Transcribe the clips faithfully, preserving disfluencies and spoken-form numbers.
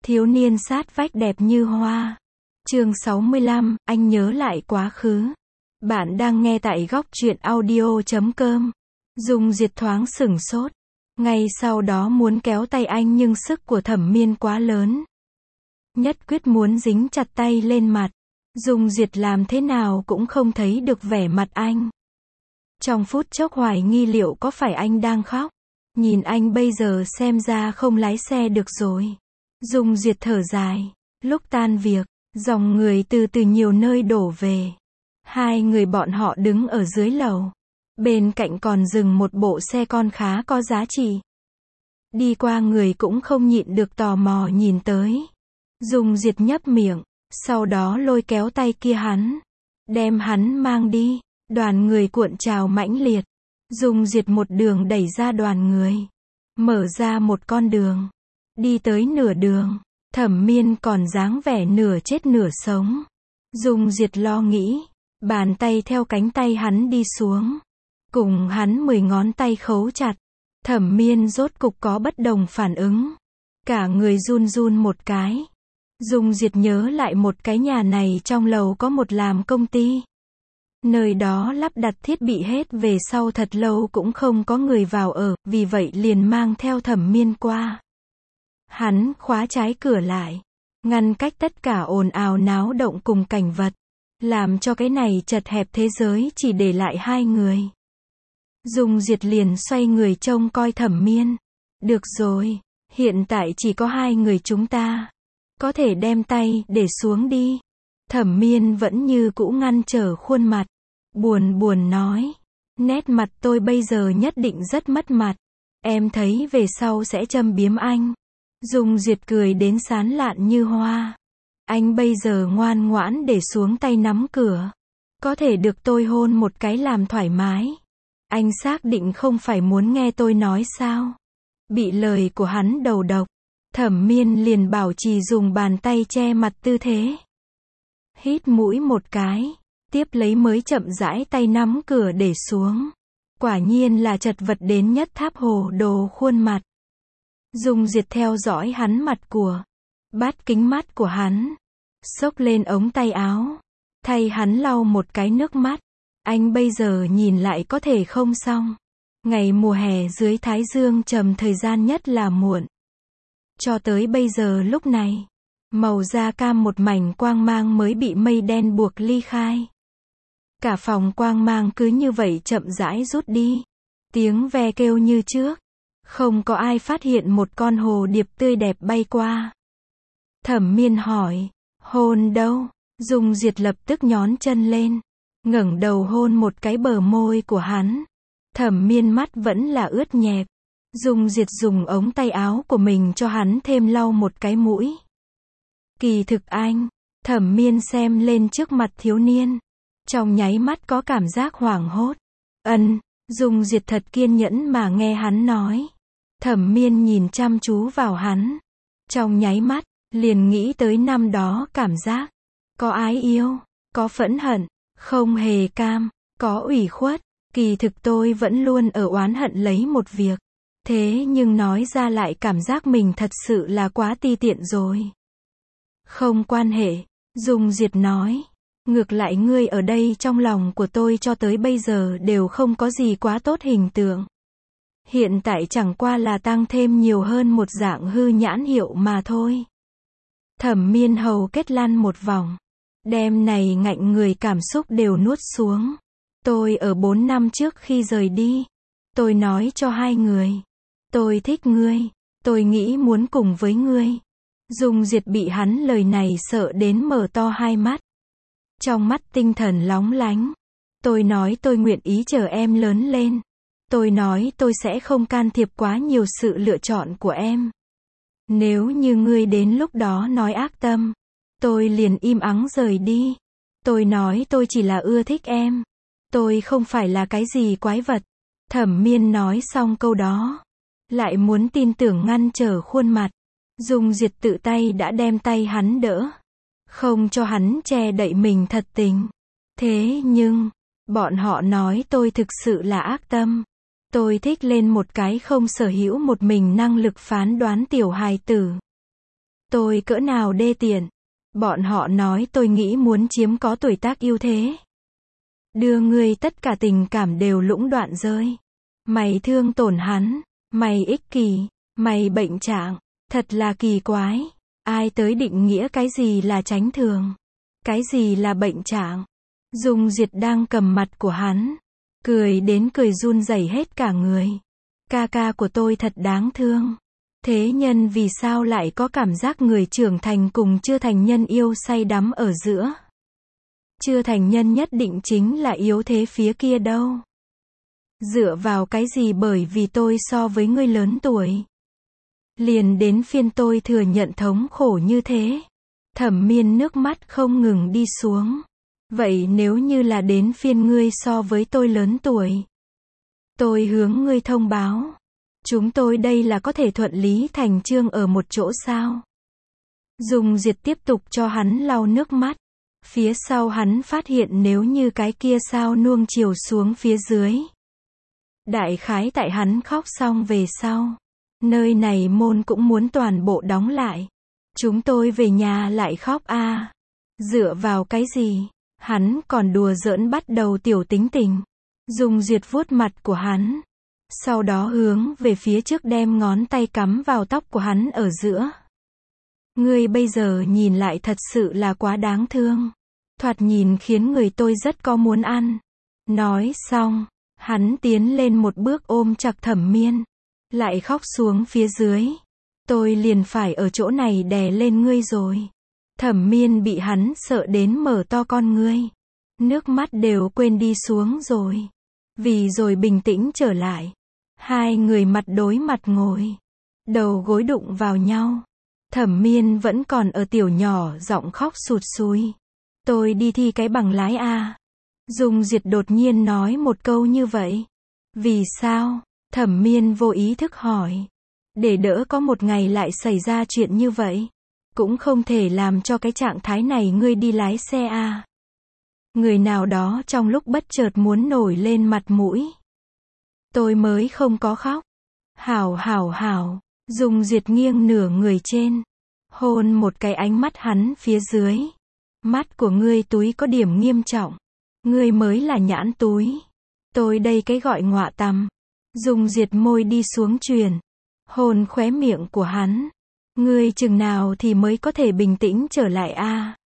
Thiếu niên sát vách đẹp như hoa. Chương sáu mươi lăm, anh nhớ lại quá khứ. Bạn đang nghe tại góc truyện audio chấm com. Dung Diệt thoáng sửng sốt. Ngay sau đó muốn kéo tay anh nhưng sức của Thẩm Miên quá lớn. Nhất quyết muốn dính chặt tay lên mặt. Dung Diệt làm thế nào cũng không thấy được vẻ mặt anh. Trong phút chốc hoài nghi liệu có phải anh đang khóc. Nhìn anh bây giờ xem ra không lái xe được rồi. Dung Diệt thở dài. Lúc tan việc, dòng người từ từ nhiều nơi đổ về. Hai người bọn họ đứng ở dưới lầu. Bên cạnh còn dừng một bộ xe con khá có giá trị. Đi qua người cũng không nhịn được tò mò nhìn tới. Dung Diệt nhấp miệng, sau đó lôi kéo tay kia hắn. Đem hắn mang đi. Đoàn người cuộn trào mãnh liệt. Dung Diệt một đường đẩy ra đoàn người. Mở ra một con đường. Đi tới nửa đường. Thẩm Miên còn dáng vẻ nửa chết nửa sống. Dung Diệt lo nghĩ. Bàn tay theo cánh tay hắn đi xuống. Cùng hắn mười ngón tay khấu chặt. Thẩm Miên rốt cục có bất đồng phản ứng. Cả người run run một cái. Dung Diệt nhớ lại một cái nhà này trong lầu có một làm công ty. Nơi đó lắp đặt thiết bị hết về sau thật lâu cũng không có người vào ở, vì vậy liền mang theo Thẩm Miên qua. Hắn khóa trái cửa lại, ngăn cách tất cả ồn ào náo động cùng cảnh vật, làm cho cái này chật hẹp thế giới chỉ để lại hai người. Dung Diệt liền xoay người trông coi Thẩm Miên. Được rồi, hiện tại chỉ có hai người chúng ta. Có thể đem tay để xuống đi. Thẩm Miên vẫn như cũ ngăn trở khuôn mặt. Buồn buồn nói. Nét mặt tôi bây giờ nhất định rất mất mặt. Em thấy về sau sẽ châm biếm anh. Dung Diệt cười đến sán lạn như hoa. Anh bây giờ ngoan ngoãn để xuống tay nắm cửa. Có thể được tôi hôn một cái làm thoải mái. Anh xác định không phải muốn nghe tôi nói sao? Bị lời của hắn đầu độc. Thẩm Miên liền bảo trì dùng bàn tay che mặt tư thế. Hít mũi một cái. Tiếp lấy mới chậm rãi tay nắm cửa để xuống. Quả nhiên là chật vật đến nhất tháp hồ đồ khuôn mặt. Dung Diệt theo dõi hắn mặt của. Bát kính mắt của hắn. Xốc lên ống tay áo. Thay hắn lau một cái nước mắt. Anh bây giờ nhìn lại có thể không xong. Ngày mùa hè dưới thái dương trầm thời gian nhất là muộn. Cho tới bây giờ lúc này. Màu da cam một mảnh quang mang mới bị mây đen buộc ly khai. Cả phòng quang mang cứ như vậy chậm rãi rút đi. Tiếng ve kêu như trước. Không có ai phát hiện một con hồ điệp tươi đẹp bay qua. Thẩm Miên hỏi. Hôn đâu? Dung Diệt lập tức nhón chân lên. Ngẩng đầu hôn một cái bờ môi của hắn. Thẩm Miên mắt vẫn là ướt nhẹp. Dung Diệt dùng ống tay áo của mình cho hắn thêm lau một cái mũi. Kỳ thực anh. Thẩm Miên xem lên trước mặt thiếu niên. Trong nháy mắt có cảm giác hoảng hốt. Ân, Dung Diệt thật kiên nhẫn mà nghe hắn nói. Thẩm Miên nhìn chăm chú vào hắn. Trong nháy mắt, liền nghĩ tới năm đó cảm giác. Có ái yêu, có phẫn hận, không hề cam, có ủy khuất. Kỳ thực tôi vẫn luôn ở oán hận lấy một việc. Thế nhưng nói ra lại cảm giác mình thật sự là quá ti tiện rồi. Không quan hệ, Dung Diệt nói. Ngược lại ngươi ở đây trong lòng của tôi cho tới bây giờ đều không có gì quá tốt hình tượng. Hiện tại chẳng qua là tăng thêm nhiều hơn một dạng hư nhãn hiệu mà thôi. Thẩm Miên hầu kết lăn một vòng. Đêm này ngạnh người cảm xúc đều nuốt xuống. Tôi ở bốn năm trước khi rời đi. Tôi nói cho hai người. Tôi thích ngươi. Tôi nghĩ muốn cùng với ngươi. Dung Diệt bị hắn lời này sợ đến mở to hai mắt. Trong mắt tinh thần lóng lánh. Tôi nói tôi nguyện ý chờ em lớn lên. Tôi nói tôi sẽ không can thiệp quá nhiều sự lựa chọn của em. Nếu như ngươi đến lúc đó nói ác tâm, tôi liền im ắng rời đi. Tôi nói tôi chỉ là ưa thích em. Tôi không phải là cái gì quái vật. Thẩm Miên nói xong câu đó. Lại muốn tin tưởng ngăn trở khuôn mặt. Dung Diệt tự tay đã đem tay hắn đỡ. Không cho hắn che đậy mình thật tình. Thế nhưng, bọn họ nói tôi thực sự là ác tâm. Tôi thích lên một cái không sở hữu một mình năng lực phán đoán tiểu hài tử. Tôi cỡ nào đê tiện. Bọn họ nói tôi nghĩ muốn chiếm có tuổi tác ưu thế. Đưa ngươi tất cả tình cảm đều lũng đoạn rơi. Mày thương tổn hắn. Mày ích kỷ. Mày bệnh trạng. Thật là kỳ quái. Ai tới định nghĩa cái gì là chánh thường? Cái gì là bệnh trạng? Dung Diệt đang cầm mặt của hắn. Cười đến cười run rẩy hết cả người. Ca ca của tôi thật đáng thương. Thế nhân vì sao lại có cảm giác người trưởng thành cùng chưa thành nhân yêu say đắm ở giữa? Chưa thành nhân nhất định chính là yếu thế phía kia đâu. Dựa vào cái gì bởi vì tôi so với ngươi lớn tuổi? Liền đến phiên tôi thừa nhận thống khổ như thế. Thẩm Miên nước mắt không ngừng đi xuống. Vậy nếu như là đến phiên ngươi so với tôi lớn tuổi, tôi hướng ngươi thông báo. Chúng tôi đây là có thể thuận lý thành chương ở một chỗ sao? Dung Diệt tiếp tục cho hắn lau nước mắt. Phía sau hắn phát hiện nếu như cái kia sao nuông chiều xuống phía dưới. Đại khái tại hắn khóc xong về sau. Nơi này môn cũng muốn toàn bộ đóng lại. Chúng tôi về nhà lại khóc a à. Dựa vào cái gì? Hắn còn đùa giỡn bắt đầu tiểu tính tình. Dung Diệt vuốt mặt của hắn. Sau đó hướng về phía trước đem ngón tay cắm vào tóc của hắn ở giữa. Ngươi bây giờ nhìn lại thật sự là quá đáng thương. Thoạt nhìn khiến người tôi rất có muốn ăn. Nói xong, hắn tiến lên một bước ôm chặt Thẩm Miên. Lại khóc xuống phía dưới. Tôi liền phải ở chỗ này đè lên ngươi rồi. Thẩm Miên bị hắn sợ đến mở to con ngươi. Nước mắt đều quên đi xuống rồi. Vì rồi bình tĩnh trở lại. Hai người mặt đối mặt ngồi. Đầu gối đụng vào nhau. Thẩm Miên vẫn còn ở tiểu nhỏ giọng khóc sụt sùi. Tôi đi thi cái bằng lái A. Dung Diệt đột nhiên nói một câu như vậy. Vì sao? Thẩm Miên vô ý thức hỏi. Để đỡ có một ngày lại xảy ra chuyện như vậy. Cũng không thể làm cho cái trạng thái này ngươi đi lái xe A. Người nào đó trong lúc bất chợt muốn nổi lên mặt mũi. Tôi mới không có khóc. Hảo hảo hảo. Dung Diệt nghiêng nửa người trên. Hôn một cái ánh mắt hắn phía dưới. Mắt của ngươi túi có điểm nghiêm trọng. Ngươi mới là nhãn túi. Tôi đây cái gọi ngọa tằm. Dung Diệt môi đi xuống truyền. Hôn khóe miệng của hắn. Ngươi chừng nào thì mới có thể bình tĩnh trở lại a?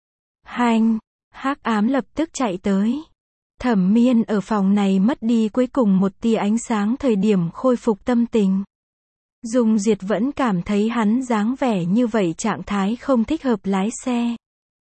Hanh. Hắc ám lập tức chạy tới. Thẩm Miên ở phòng này mất đi cuối cùng một tia ánh sáng thời điểm khôi phục tâm tình. Dung Diệt vẫn cảm thấy hắn dáng vẻ như vậy trạng thái không thích hợp lái xe.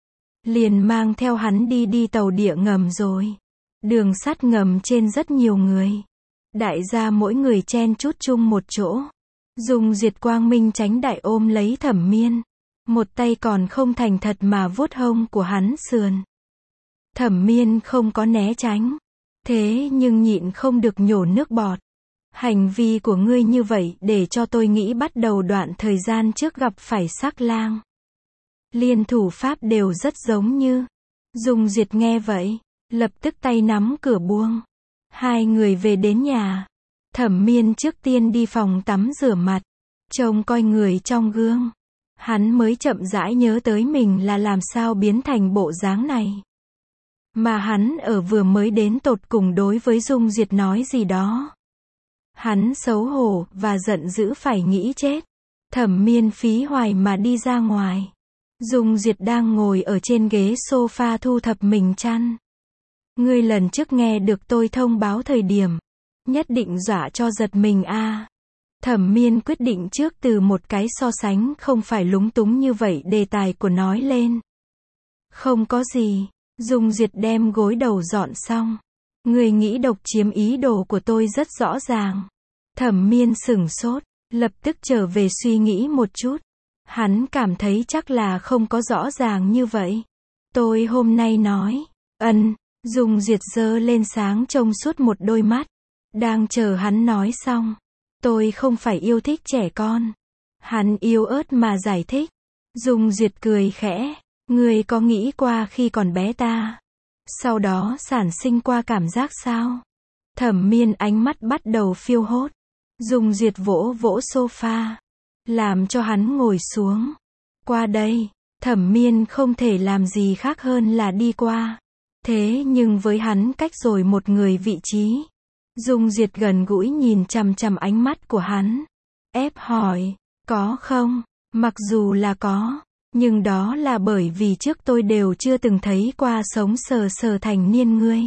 Liền mang theo hắn đi đi tàu địa ngầm rồi. Đường sắt ngầm trên rất nhiều người. Đại gia mỗi người chen chúc chung một chỗ. Dung Diệt quang minh tránh đại ôm lấy Thẩm Miên. Một tay còn không thành thật mà vuốt hông của hắn sườn. Thẩm Miên không có né tránh. Thế nhưng nhịn không được nhổ nước bọt. Hành vi của ngươi như vậy để cho tôi nghĩ bắt đầu đoạn thời gian trước gặp phải sắc lang. Liên thủ pháp đều rất giống như. Dung Diệt nghe vậy. Lập tức tay nắm cửa buông. Hai người về đến nhà. Thẩm Miên trước tiên đi phòng tắm rửa mặt. Trông coi người trong gương. Hắn mới chậm rãi nhớ tới mình là làm sao biến thành bộ dáng này. Mà hắn ở vừa mới đến tột cùng đối với Dung Diệt nói gì đó. Hắn xấu hổ và giận dữ phải nghĩ chết. Thẩm Miên phí hoài mà đi ra ngoài. Dung Diệt đang ngồi ở trên ghế sofa thu thập mình chăn. Ngươi lần trước nghe được tôi thông báo thời điểm. Nhất định dọa cho giật mình a. Thẩm Miên quyết định trước từ một cái so sánh không phải lúng túng như vậy đề tài của nói lên. Không có gì. Dung Diệt đem gối đầu dọn xong. Người nghĩ độc chiếm ý đồ của tôi rất rõ ràng. Thẩm Miên sửng sốt, lập tức trở về suy nghĩ một chút. Hắn cảm thấy chắc là không có rõ ràng như vậy. Tôi hôm nay nói, ân, Dung Diệt giơ lên sáng trông suốt một đôi mắt. Đang chờ hắn nói xong. Tôi không phải yêu thích trẻ con. Hắn yếu ớt mà giải thích. Dung Diệt cười khẽ. Ngươi có nghĩ qua khi còn bé ta? Sau đó sản sinh qua cảm giác sao? Thẩm Miên ánh mắt bắt đầu phiêu hốt. Dung Diệt vỗ vỗ sofa. Làm cho hắn ngồi xuống. Qua đây, Thẩm Miên không thể làm gì khác hơn là đi qua. Thế nhưng với hắn cách rồi một người vị trí. Dung Duyệt gần gũi nhìn chằm chằm ánh mắt của hắn. Ép hỏi, có không? Mặc dù là có, nhưng đó là bởi vì trước tôi đều chưa từng thấy qua sống sờ sờ thành niên ngươi.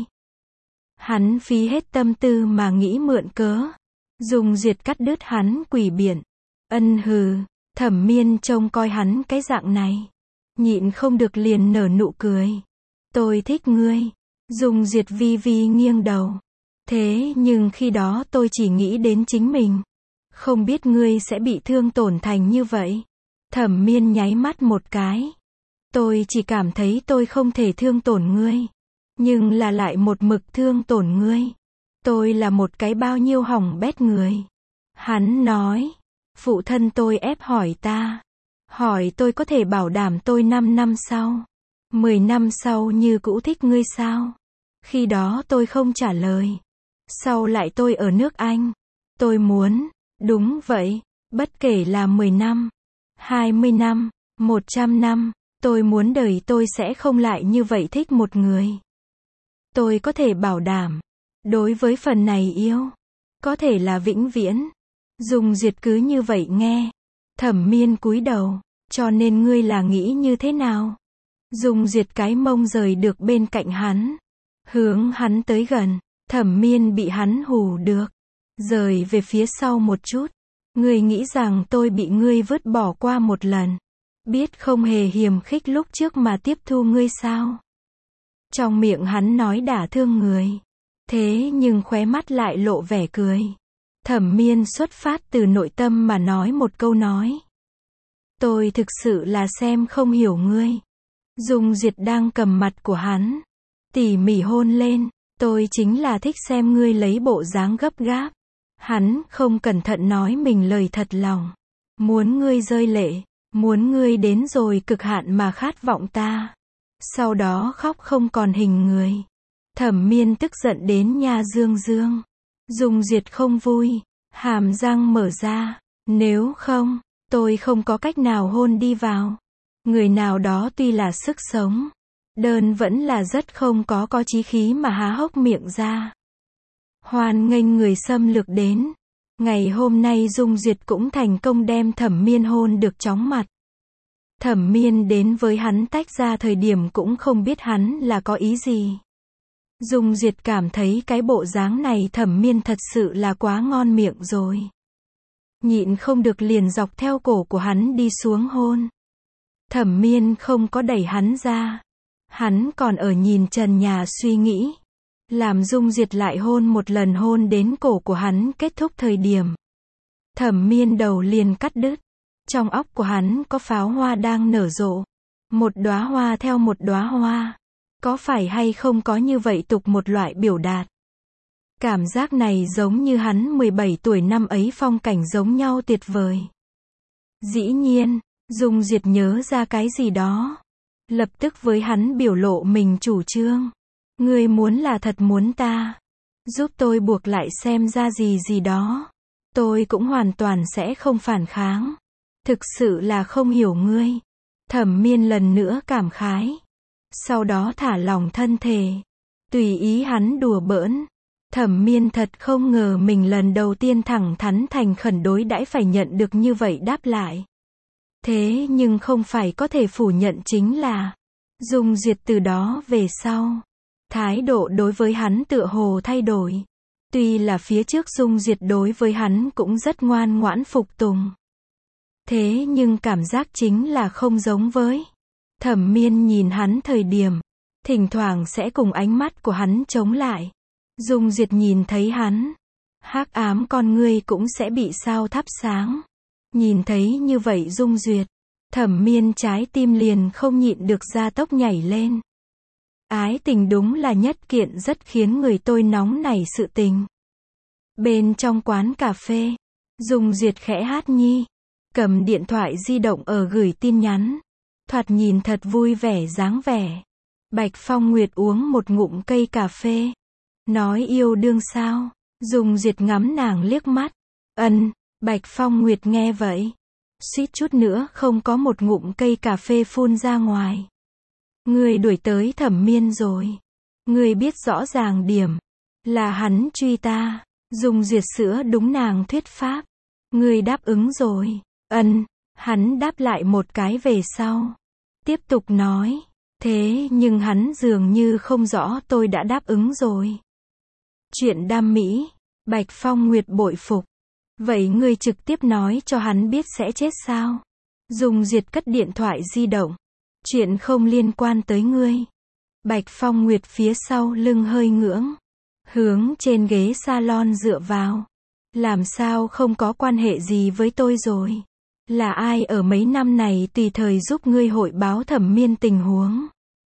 Hắn phí hết tâm tư mà nghĩ mượn cớ. Dung Duyệt cắt đứt hắn quỷ biện. Ân hừ, Thẩm Miên trông coi hắn cái dạng này. Nhịn không được liền nở nụ cười. Tôi thích ngươi. Dung Duyệt vi vi nghiêng đầu. Thế nhưng khi đó tôi chỉ nghĩ đến chính mình. Không biết ngươi sẽ bị thương tổn thành như vậy. Thẩm Miên nháy mắt một cái. Tôi chỉ cảm thấy tôi không thể thương tổn ngươi. Nhưng là lại một mực thương tổn ngươi. Tôi là một cái bao nhiêu hỏng bét người. Hắn nói. Phụ thân tôi ép hỏi ta. Hỏi tôi có thể bảo đảm tôi năm năm sau. mười năm sau như cũ thích ngươi sao? Khi đó tôi không trả lời. Sau lại tôi ở nước Anh. Tôi muốn. Đúng vậy. Bất kể là mười năm. hai mươi năm. một trăm năm. Tôi muốn đời tôi sẽ không lại như vậy thích một người. Tôi có thể bảo đảm. Đối với phần này yêu. Có thể là vĩnh viễn. Dung Duyệt cứ như vậy nghe. Thẩm Miên cúi đầu. Cho nên ngươi là nghĩ như thế nào? Dung Duyệt cái mông rời được bên cạnh hắn. Hướng hắn tới gần. Thẩm Miên bị hắn hù được. Rời về phía sau một chút. Ngươi nghĩ rằng tôi bị ngươi vứt bỏ qua một lần. Biết không hề hiềm khích lúc trước mà tiếp thu ngươi sao? Trong miệng hắn nói đả thương người. Thế nhưng khóe mắt lại lộ vẻ cười. Thẩm Miên xuất phát từ nội tâm mà nói một câu nói. Tôi thực sự là xem không hiểu ngươi. Dung Duyệt đang cầm mặt của hắn. Tỉ mỉ hôn lên. Tôi chính là thích xem ngươi lấy bộ dáng gấp gáp. Hắn không cẩn thận nói mình lời thật lòng. Muốn ngươi rơi lệ. Muốn ngươi đến rồi cực hạn mà khát vọng ta. Sau đó khóc không còn hình người. Thẩm Miên tức giận đến nha dương dương. Dung Duyệt không vui. Hàm răng mở ra. Nếu không, tôi không có cách nào hôn đi vào. Người nào đó tuy là sức sống. Đơn vẫn là rất không có có chí khí mà há hốc miệng ra. Hoan nghênh người xâm lược đến. Ngày hôm nay Dung Duyệt cũng thành công đem Thẩm Miên hôn được chóng mặt. Thẩm Miên đến với hắn tách ra thời điểm cũng không biết hắn là có ý gì. Dung Duyệt cảm thấy cái bộ dáng này Thẩm Miên thật sự là quá ngon miệng rồi. Nhịn không được liền dọc theo cổ của hắn đi xuống hôn. Thẩm Miên không có đẩy hắn ra. Hắn còn ở nhìn trần nhà suy nghĩ. Làm Dung Duyệt lại hôn một lần hôn đến cổ của hắn kết thúc thời điểm. Thẩm Miên đầu liền cắt đứt. Trong óc của hắn có pháo hoa đang nở rộ. Một đóa hoa theo một đóa hoa. Có phải hay không có như vậy tục một loại biểu đạt. Cảm giác này giống như hắn mười bảy tuổi năm ấy phong cảnh giống nhau tuyệt vời. Dĩ nhiên, Dung Duyệt nhớ ra cái gì đó. Lập tức với hắn biểu lộ mình chủ trương. Ngươi muốn là thật muốn ta. Giúp tôi buộc lại xem ra gì gì đó. Tôi cũng hoàn toàn sẽ không phản kháng. Thực sự là không hiểu ngươi. Thẩm Miên lần nữa cảm khái. Sau đó thả lỏng thân thể. Tùy ý hắn đùa bỡn. Thẩm Miên thật không ngờ mình lần đầu tiên thẳng thắn thành khẩn đối đãi phải nhận được như vậy đáp lại. Thế nhưng không phải có thể phủ nhận chính là. Dung Duyệt từ đó về sau. Thái độ đối với hắn tựa hồ thay đổi. Tuy là phía trước Dung Duyệt đối với hắn cũng rất ngoan ngoãn phục tùng. Thế nhưng cảm giác chính là không giống với. Thẩm Miên nhìn hắn thời điểm. Thỉnh thoảng sẽ cùng ánh mắt của hắn chống lại. Dung Duyệt nhìn thấy hắn. Hắc ám con ngươi cũng sẽ bị sao thắp sáng. Nhìn thấy như vậy Dung Duyệt. Thẩm Miên trái tim liền không nhịn được gia tốc nhảy lên. Ái tình đúng là nhất kiện rất khiến người tôi nóng nảy sự tình. Bên trong quán cà phê. Dung Duyệt khẽ hát nhi. Cầm điện thoại di động ở gửi tin nhắn. Thoạt nhìn thật vui vẻ dáng vẻ. Bạch Phong Nguyệt uống một ngụm cây cà phê. Nói yêu đương sao? Dung Duyệt ngắm nàng liếc mắt. Ân, Bạch Phong Nguyệt nghe vậy. suýt chút nữa không có một ngụm cây cà phê phun ra ngoài. Ngươi đuổi tới Thẩm Miên rồi. Ngươi biết rõ ràng điểm. Là hắn truy ta. Dung Duyệt sữa đúng nàng thuyết pháp. Ngươi đáp ứng rồi. Ân, hắn đáp lại một cái về sau. Tiếp tục nói. Thế nhưng hắn dường như không rõ tôi đã đáp ứng rồi. Chuyện đam mỹ. Bạch Phong Nguyệt bội phục. Vậy ngươi trực tiếp nói cho hắn biết sẽ chết sao? Dung Duyệt cất điện thoại di động. Chuyện không liên quan tới ngươi. Bạch Phong Nguyệt phía sau lưng hơi ngưỡng. Hướng trên ghế salon dựa vào. Làm sao không có quan hệ gì với tôi rồi? Là ai ở mấy năm này tùy thời giúp ngươi hội báo Thẩm Miên tình huống?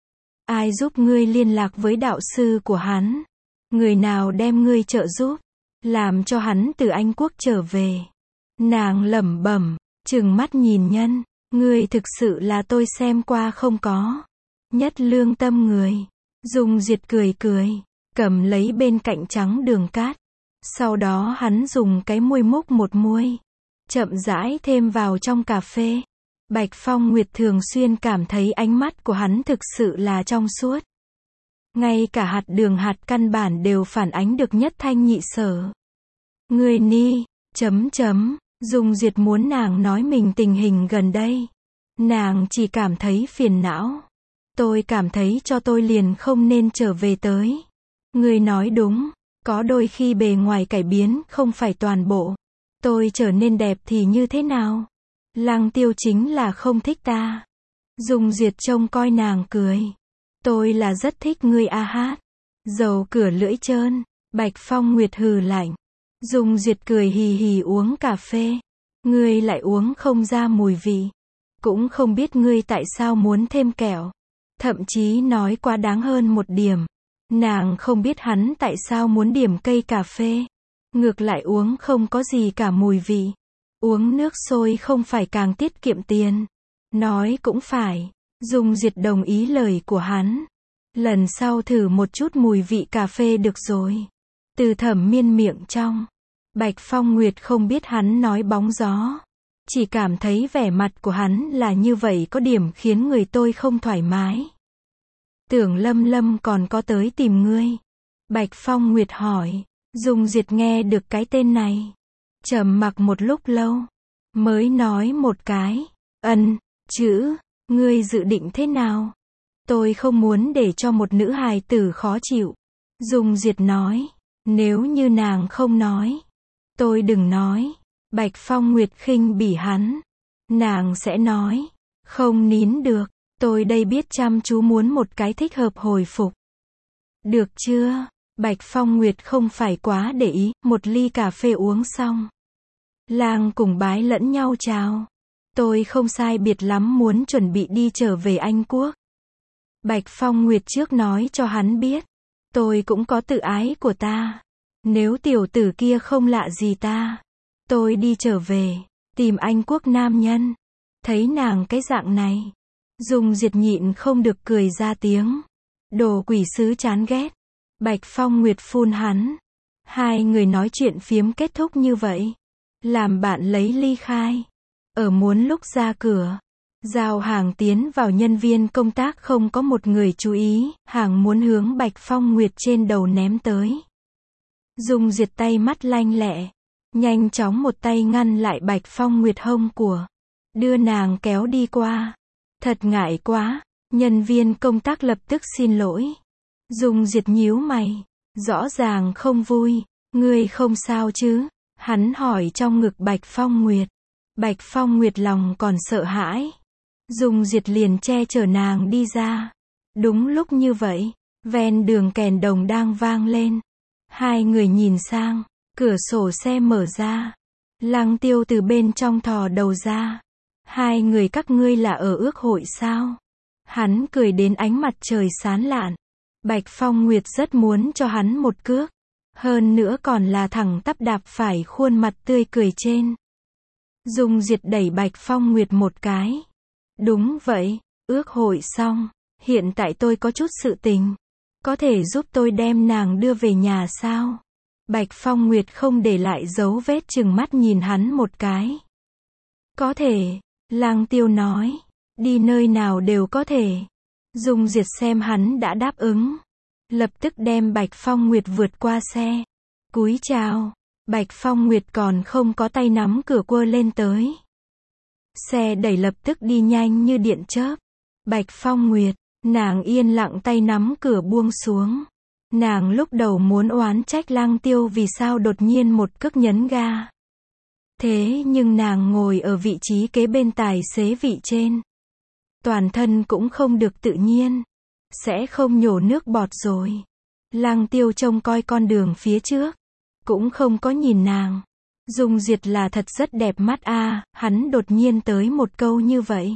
Ai giúp ngươi liên lạc với đạo sư của hắn? Người nào đem ngươi trợ giúp? Làm cho hắn từ Anh Quốc trở về. Nàng lẩm bẩm, trừng mắt nhìn nhân. Ngươi thực sự là tôi xem qua không có. Nhất lương tâm người. Dung Duyệt cười cười. Cầm lấy bên cạnh trắng đường cát. Sau đó hắn dùng cái muôi múc một muôi. Chậm rãi thêm vào trong cà phê. Bạch Phong Nguyệt thường xuyên cảm thấy ánh mắt của hắn thực sự là trong suốt. Ngay cả hạt đường hạt căn bản đều phản ánh được nhất thanh nhị sở. Người ni, chấm chấm, Dung Duyệt muốn nàng nói mình tình hình gần đây. Nàng chỉ cảm thấy phiền não. Tôi cảm thấy cho tôi liền không nên trở về tới. Người nói đúng, có đôi khi bề ngoài cải biến không phải toàn bộ. Tôi trở nên đẹp thì như thế nào? Lăng Tiêu chính là không thích ta. Dung Duyệt trông coi nàng cười. Tôi là rất thích ngươi a hát. Dầu cửa lưỡi trơn. Bạch Phong Nguyệt hừ lạnh. Dung Duyệt cười hì hì uống cà phê. Ngươi lại uống không ra mùi vị. Cũng không biết ngươi tại sao muốn thêm kẹo. Thậm chí nói quá đáng hơn một điểm. Nàng không biết hắn tại sao muốn điểm cây cà phê. Ngược lại uống không có gì cả mùi vị. Uống nước sôi không phải càng tiết kiệm tiền. Nói cũng phải. Dung Duyệt đồng ý lời của hắn. Lần sau thử một chút mùi vị cà phê được rồi. Từ Thẩm Miên miệng trong. Bạch Phong Nguyệt không biết hắn nói bóng gió. Chỉ cảm thấy vẻ mặt của hắn là như vậy có điểm khiến người tôi không thoải mái. Tưởng Lâm Lâm còn có tới tìm ngươi. Bạch Phong Nguyệt hỏi. Dung Duyệt nghe được cái tên này. Trầm mặc một lúc lâu. Mới nói một cái. Ân, chữ, ngươi dự định thế nào? Tôi không muốn để cho một nữ hài tử khó chịu. Dung Duyệt nói. Nếu như nàng không nói. Tôi đừng nói. Bạch Phong Nguyệt khinh bỉ hắn. Nàng sẽ nói. Không nín được. Tôi đây biết chăm chú muốn một cái thích hợp hồi phục. Được chưa? Bạch Phong Nguyệt không phải quá để ý. Một ly cà phê uống xong. Lang cùng bái lẫn nhau chào. Tôi không sai biệt lắm muốn chuẩn bị đi trở về Anh Quốc. Bạch Phong Nguyệt trước nói cho hắn biết. Tôi cũng có tự ái của ta. Nếu tiểu tử kia không lạ gì ta. Tôi đi trở về. Tìm Anh Quốc nam nhân. Thấy nàng cái dạng này. Dung Duyệt nhịn không được cười ra tiếng. Đồ quỷ sứ chán ghét. Bạch Phong Nguyệt phun hắn. Hai người nói chuyện phiếm kết thúc như vậy. Làm bạn lấy ly khai. Ở muốn lúc ra cửa. Giao hàng tiến vào nhân viên công tác không có một người chú ý. Hàng muốn hướng Bạch Phong Nguyệt trên đầu ném tới. Dung Duyệt tay mắt lanh lẹ. Nhanh chóng một tay ngăn lại Bạch Phong Nguyệt hông của. Đưa nàng kéo đi qua. Thật ngại quá. Nhân viên công tác lập tức xin lỗi. Dung Duyệt nhíu mày. Rõ ràng không vui. Ngươi không sao chứ? Hắn hỏi trong ngực Bạch Phong Nguyệt. Bạch Phong Nguyệt lòng còn sợ hãi. Dung Duyệt liền che chở nàng đi ra. Đúng lúc như vậy. Ven đường kèn đồng đang vang lên. Hai người nhìn sang. Cửa sổ xe mở ra. Lăng Tiêu từ bên trong thò đầu ra. Hai người các ngươi là ở ước hội sao? Hắn cười đến ánh mặt trời sáng lạn. Bạch Phong Nguyệt rất muốn cho hắn một cước. Hơn nữa còn là thẳng tắp đạp phải khuôn mặt tươi cười trên. Dung Duyệt đẩy Bạch Phong Nguyệt một cái. Đúng vậy, ước hội xong. Hiện tại tôi có chút sự tình. Có thể giúp tôi đem nàng đưa về nhà sao? Bạch Phong Nguyệt không để lại dấu vết chừng mắt nhìn hắn một cái. Có thể, Lăng Tiêu nói. Đi nơi nào đều có thể. Dung Duyệt xem hắn đã đáp ứng. Lập tức đem Bạch Phong Nguyệt vượt qua xe. Cúi chào. Bạch Phong Nguyệt còn không có tay nắm cửa quơ lên tới. Xe đẩy lập tức đi nhanh như điện chớp. Bạch Phong Nguyệt, nàng yên lặng tay nắm cửa buông xuống. Nàng lúc đầu muốn oán trách Lăng Tiêu vì sao đột nhiên một cước nhấn ga. Thế nhưng nàng ngồi ở vị trí kế bên tài xế vị trên. Toàn thân cũng không được tự nhiên. Sẽ không nhổ nước bọt rồi. Lăng Tiêu trông coi con đường phía trước. Cũng không có nhìn nàng. Dung Duyệt là thật rất đẹp mắt a, à, hắn đột nhiên tới một câu như vậy.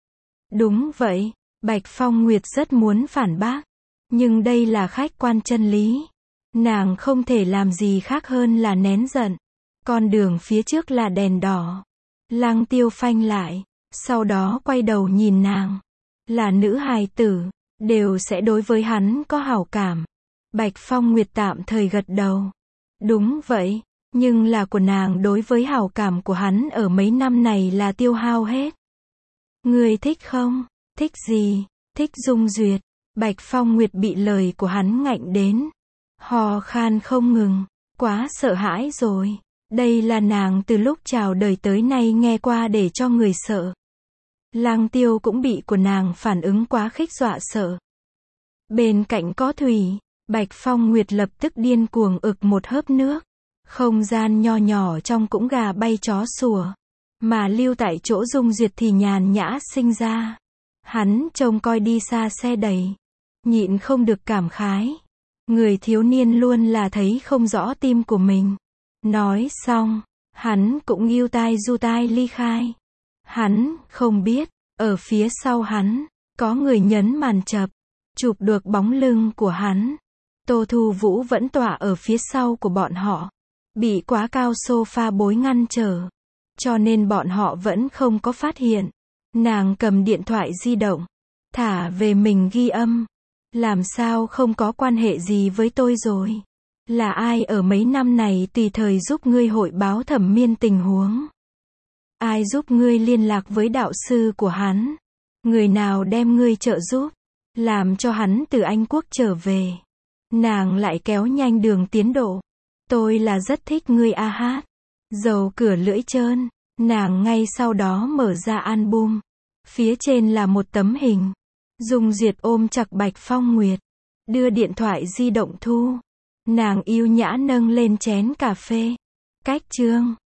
Đúng vậy, Bạch Phong Nguyệt rất muốn phản bác. Nhưng đây là khách quan chân lý. Nàng không thể làm gì khác hơn là nén giận. Con đường phía trước là đèn đỏ. Lăng Tiêu phanh lại. Sau đó quay đầu nhìn nàng. Là nữ hài tử. Đều sẽ đối với hắn có hảo cảm. Bạch Phong Nguyệt tạm thời gật đầu. Đúng vậy. Nhưng là của nàng đối với hảo cảm của hắn ở mấy năm này là tiêu hao hết. Người thích không? Thích gì? Thích Dung Duyệt. Bạch Phong Nguyệt bị lời của hắn ngạnh đến. Hò khan không ngừng. Quá sợ hãi rồi. Đây là nàng từ lúc chào đời tới nay nghe qua để cho người sợ. Lăng Tiêu cũng bị của nàng phản ứng quá khích dọa sợ. Bên cạnh có thủy. Bạch Phong Nguyệt lập tức điên cuồng ực một hớp nước. Không gian nho nhỏ trong cũng gà bay chó sủa. Mà lưu tại chỗ Dung Duyệt thì nhàn nhã sinh ra. Hắn trông coi đi xa xe đẩy. Nhịn không được cảm khái. Người thiếu niên luôn là thấy không rõ tim của mình. Nói xong, hắn cũng yêu tai du tai ly khai. Hắn không biết, ở phía sau hắn, có người nhấn màn chập, chụp được bóng lưng của hắn. Tô Thu Vũ vẫn tỏa ở phía sau của bọn họ. Bị quá cao sofa bối ngăn trở. Cho nên bọn họ vẫn không có phát hiện. Nàng cầm điện thoại di động. Thả về mình ghi âm. Làm sao không có quan hệ gì với tôi rồi? Là ai ở mấy năm này tùy thời giúp ngươi hội báo thẩm miên tình huống? Ai giúp ngươi liên lạc với đạo sư của hắn? Người nào đem ngươi trợ giúp? Làm cho hắn từ Anh Quốc trở về. Nàng lại kéo nhanh đường tiến độ. Tôi là rất thích ngươi a hát. Dầu cửa lưỡi trơn. Nàng ngay sau đó mở ra album. Phía trên là một tấm hình. Dung Duyệt ôm chặt Bạch Phong Nguyệt. Đưa điện thoại di động thu. Nàng yêu nhã nâng lên chén cà phê. Cách chương.